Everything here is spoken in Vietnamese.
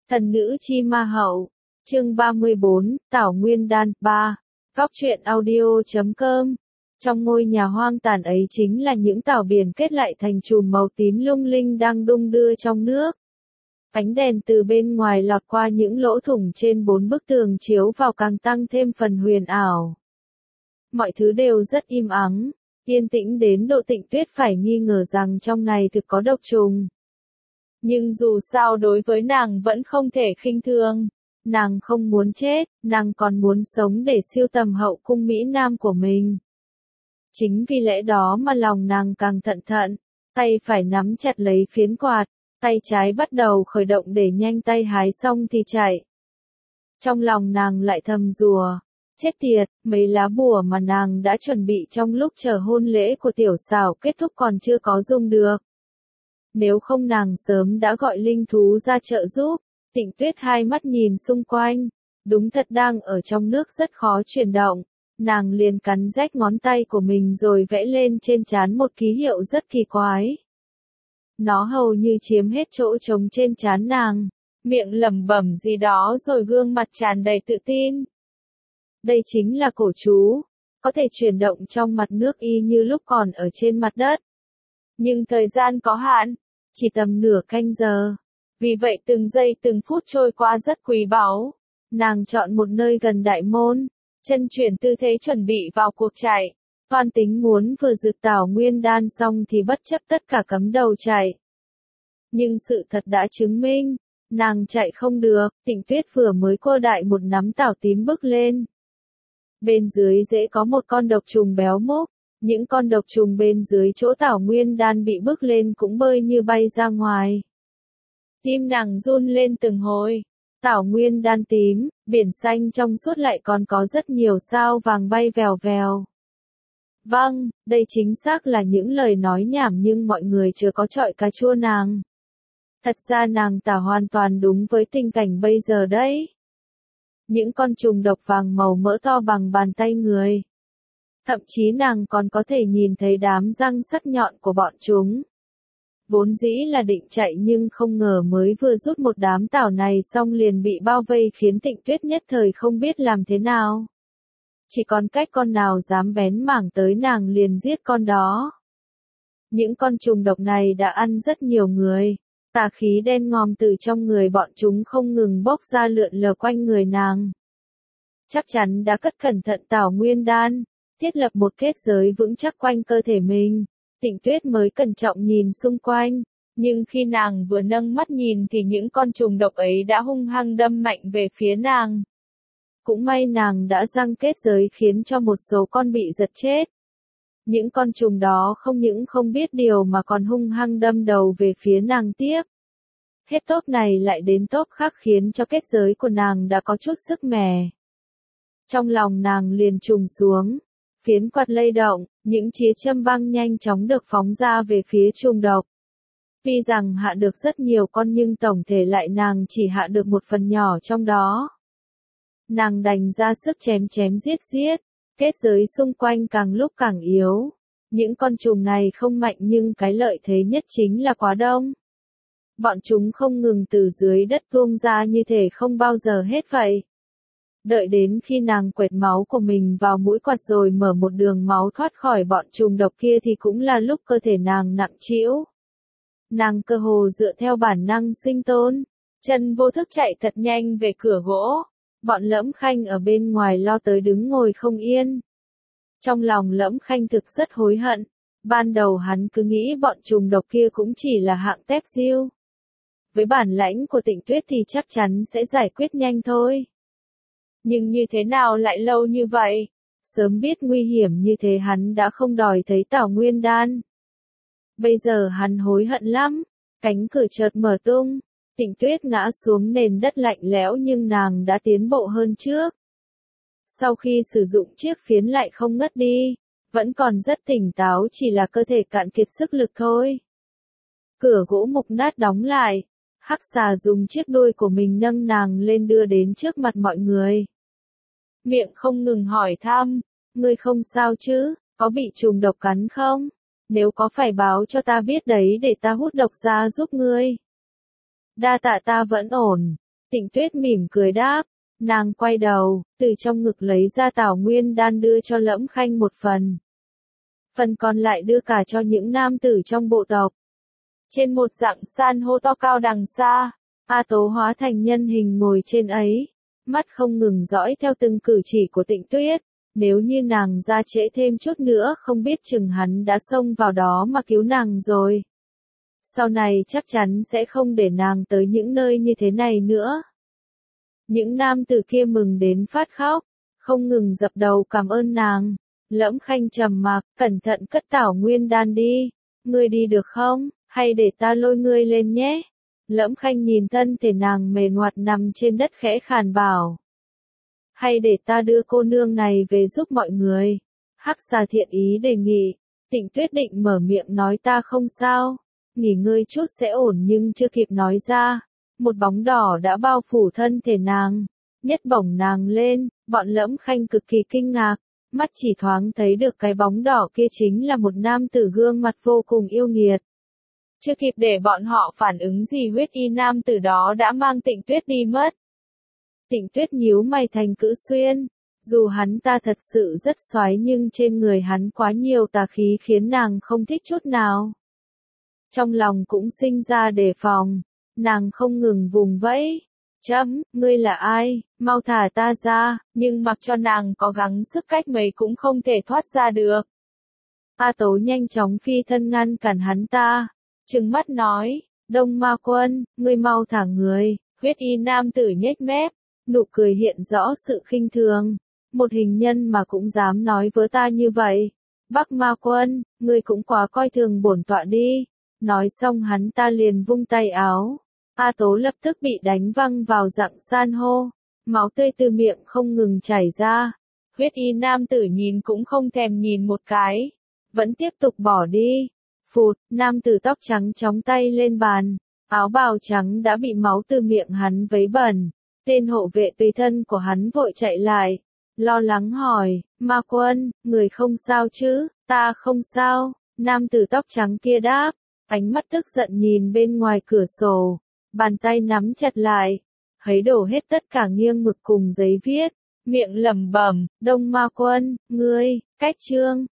Thần nữ chi ma hậu, chương 34, Tảo Nguyên Đan, 3, Góc truyện audio.com. Trong ngôi nhà hoang tàn ấy chính là những tảo biển kết lại thành chùm màu tím lung linh đang đung đưa trong nước. Ánh đèn từ bên ngoài lọt qua những lỗ thủng trên 4 bức tường chiếu vào càng tăng thêm phần huyền ảo. Mọi thứ đều rất im ắng, yên tĩnh đến độ Tịnh Tuyết phải nghi ngờ rằng trong này thực có độc trùng. Nhưng dù sao đối với nàng vẫn không thể khinh thường. Nàng không muốn chết, nàng còn muốn sống để siêu tầm hậu cung Mỹ Nam của mình. Chính vì lẽ đó mà lòng nàng càng thận thận, tay phải nắm chặt lấy phiến quạt, tay trái bắt đầu khởi động để nhanh tay hái xong thì chạy. Trong lòng nàng lại thầm rùa, chết tiệt, mấy lá bùa mà nàng đã chuẩn bị trong lúc chờ hôn lễ của tiểu xảo kết thúc còn chưa có dùng được. Nếu không nàng sớm đã gọi linh thú ra trợ giúp. Tịnh Tuyết hai mắt nhìn xung quanh, đúng thật đang ở trong nước rất khó chuyển động, nàng liền cắn rách ngón tay của mình rồi vẽ lên trên trán một ký hiệu rất kỳ quái. Nó hầu như chiếm hết chỗ trống trên trán nàng, miệng lẩm bẩm gì đó rồi gương mặt tràn đầy tự tin. Đây chính là cổ chú, có thể chuyển động trong mặt nước y như lúc còn ở trên mặt đất. Nhưng thời gian có hạn, chỉ tầm nửa canh giờ. Vì vậy từng giây từng phút trôi qua rất quý báu. Nàng chọn một nơi gần đại môn, chân chuyển tư thế chuẩn bị vào cuộc chạy. Toan tính muốn vừa rực Tảo Nguyên Đan xong thì bất chấp tất cả cắm đầu chạy. Nhưng sự thật đã chứng minh, nàng chạy không được. Tịnh Tuyết vừa mới cô đại một nắm tảo tím bước lên. Bên dưới rễ có một con độc trùng béo múc. Những con độc trùng bên dưới chỗ Tảo Nguyên Đan bị bước lên cũng bơi như bay ra ngoài. Tim nàng run lên từng hồi. Tảo Nguyên Đan tím, biển xanh trong suốt lại còn có rất nhiều sao vàng bay vèo vèo. Vâng, đây chính xác là những lời nói nhảm nhưng mọi người chưa có chọi cà chua nàng. Thật ra nàng tả hoàn toàn đúng với tình cảnh bây giờ đấy. Những con trùng độc vàng màu mỡ to bằng bàn tay người. Thậm chí nàng còn có thể nhìn thấy đám răng sắc nhọn của bọn chúng. Vốn dĩ là định chạy nhưng không ngờ mới vừa rút một đám tảo này xong liền bị bao vây khiến Tịnh Tuyết nhất thời không biết làm thế nào. Chỉ còn cách con nào dám bén mảng tới nàng liền giết con đó. Những con trùng độc này đã ăn rất nhiều người. Tà khí đen ngòm từ trong người bọn chúng không ngừng bốc ra lượn lờ quanh người nàng. Chắc chắn đã cất cẩn thận Tảo Nguyên Đan, thiết lập một kết giới vững chắc quanh cơ thể mình. Tịnh Tuyết mới cẩn trọng nhìn xung quanh, nhưng khi nàng vừa nâng mắt nhìn thì những con trùng độc ấy đã hung hăng đâm mạnh về phía nàng. Cũng may nàng đã giăng kết giới khiến cho một số con bị giật chết. Những con trùng đó không những không biết điều mà còn hung hăng đâm đầu về phía nàng tiếp. Hết tốp này lại đến tốp khác khiến cho kết giới của nàng đã có chút sức mẻ. Trong lòng nàng liền trùng xuống. Phiến quạt lay động, những chĩa châm băng nhanh chóng được phóng ra về phía trùng độc. Tuy rằng hạ được rất nhiều con nhưng tổng thể lại nàng chỉ hạ được một phần nhỏ trong đó. Nàng đành ra sức chém giết, kết giới xung quanh càng lúc càng yếu. Những con trùng này không mạnh nhưng cái lợi thế nhất chính là quá đông. Bọn chúng không ngừng từ dưới đất tuôn ra như thể không bao giờ hết vậy. Đợi đến khi nàng quệt máu của mình vào mũi quạt rồi mở một đường máu thoát khỏi bọn trùng độc kia thì cũng là lúc cơ thể nàng nặng trĩu. Nàng cơ hồ dựa theo bản năng sinh tồn, chân vô thức chạy thật nhanh về cửa gỗ. Bọn Lẫm Khanh ở bên ngoài lo tới đứng ngồi không yên. Trong lòng Lẫm Khanh thực rất hối hận. Ban đầu hắn cứ nghĩ bọn trùng độc kia cũng chỉ là hạng tép diêu. Với bản lãnh của Tịnh Tuyết thì chắc chắn sẽ giải quyết nhanh thôi. Nhưng như thế nào lại lâu như vậy? Sớm biết nguy hiểm như thế hắn đã không đòi thấy Tảo Nguyên Đan. Bây giờ hắn hối hận lắm. Cánh cửa chợt mở tung. Tịnh Tuyết ngã xuống nền đất lạnh lẽo nhưng nàng đã tiến bộ hơn trước. Sau khi sử dụng chiếc phiến lại không ngất đi. Vẫn còn rất tỉnh táo chỉ là cơ thể cạn kiệt sức lực thôi. Cửa gỗ mục nát đóng lại. Hắc xà dùng chiếc đuôi của mình nâng nàng lên đưa đến trước mặt mọi người. Miệng không ngừng hỏi thăm, ngươi không sao chứ, có bị trùng độc cắn không? Nếu có phải báo cho ta biết đấy để ta hút độc ra giúp ngươi. Đa tạ ta vẫn ổn. Tịnh Tuyết mỉm cười đáp, nàng quay đầu, từ trong ngực lấy ra Tảo Nguyên đan đưa cho Lẫm Khanh một phần. Phần còn lại đưa cả cho những nam tử trong bộ tộc. Trên một dặng san hô to cao đằng xa, A Tố hóa thành nhân hình ngồi trên ấy, mắt không ngừng dõi theo từng cử chỉ của Tịnh Tuyết. Nếu như nàng ra trễ thêm chút nữa không biết chừng hắn đã xông vào đó mà cứu nàng rồi. Sau này chắc chắn sẽ không để nàng tới những nơi như thế này nữa. Những nam tử kia mừng đến phát khóc, không ngừng dập đầu cảm ơn nàng. Lẫm Khanh trầm mặc, cẩn thận cất Tảo Nguyên đan đi. Ngươi đi được không, hay để ta lôi ngươi lên nhé? Lẫm Khanh nhìn thân thể nàng mềm ngoặt nằm trên đất khẽ khàn bảo. Hay để ta đưa cô nương này về giúp mọi người? Hắc Xà thiện ý đề nghị. Tịnh Tuyết định mở miệng nói ta không sao, nghỉ ngơi chút sẽ ổn nhưng chưa kịp nói ra. Một bóng đỏ đã bao phủ thân thể nàng, nhất bổng nàng lên, bọn Lẫm Khanh cực kỳ kinh ngạc, mắt chỉ thoáng thấy được cái bóng đỏ kia chính là một nam tử gương mặt vô cùng yêu nghiệt. Chưa kịp để bọn họ phản ứng gì huyết y nam tử đó đã mang Tịnh Tuyết đi mất. Tịnh Tuyết nhíu mày thành chữ xuyên, dù hắn ta thật sự rất xoái nhưng trên người hắn quá nhiều tà khí khiến nàng không thích chút nào. Trong lòng cũng sinh ra đề phòng, nàng không ngừng vùng vẫy. Ngươi là ai, mau thả ta ra, nhưng mặc cho nàng có gắng sức cách mấy cũng không thể thoát ra được. A Tố nhanh chóng phi thân ngăn cản hắn ta, trừng mắt nói, Đông Ma Quân, ngươi mau thả người. Huyết y nam tử nhếch mép, nụ cười hiện rõ sự khinh thường. Một hình nhân mà cũng dám nói với ta như vậy. Bắc Ma Quân, ngươi cũng quá coi thường bổn tọa đi. Nói xong hắn ta liền vung tay áo. A Tố lập tức bị đánh văng vào dặng san hô. Máu tươi từ miệng không ngừng chảy ra. Huyết y nam tử nhìn cũng không thèm nhìn một cái. Vẫn tiếp tục bỏ đi. Phụt, nam tử tóc trắng chóng tay lên bàn. Áo bào trắng đã bị máu từ miệng hắn vấy bẩn. Tên hộ vệ tùy thân của hắn vội chạy lại. Lo lắng hỏi, Ma Quân, người không sao chứ? Ta không sao. Nam tử tóc trắng kia đáp. Ánh mắt tức giận nhìn bên ngoài cửa sổ. Bàn tay nắm chặt lại. Thấy đổ hết tất cả nghiêng mực cùng giấy viết. Miệng lẩm bẩm, Đông Ma Quân, ngươi, cách chương.